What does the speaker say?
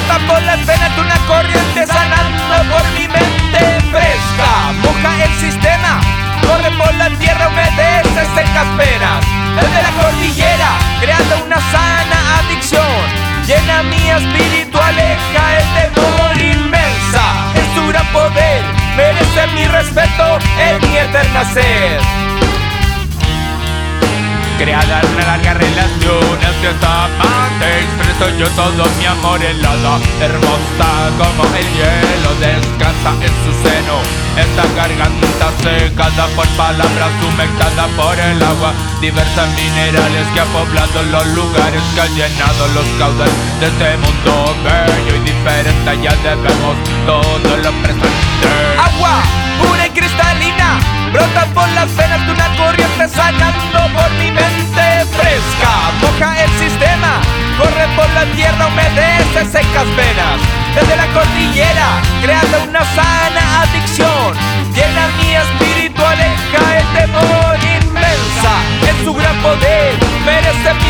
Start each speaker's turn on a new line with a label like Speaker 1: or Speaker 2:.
Speaker 1: Brota por las venas de una corriente sanando por mi mente fresca. Moja el sistema, corre por la tierra, humedece secas penas. Desde la cordillera, creando una sana adicción. Llena mi espíritu, aleja el temor inmensa. Es su gran poder, merece mi respeto en mi eterna sed. Creada una larga relación entre esta amante, expreso yo todo mi amor helada, hermosa como el hielo, descansa en su seno. Esta garganta secada por palabras, humectada por el agua, diversas minerales que han poblado los lugares, que han llenado los caudales de este mundo bello y diferente. Ya debemos todo lo presente. Agua pura y cristalina, brota por las venas de una corriente sanando por mi mente fresca. Moja el sistema, corre por la tierra, humedece secas venas. Desde la cordillera, creando una sana adicción. Llena mi espíritu, aleja el temor inmensa. En su gran poder, merece mi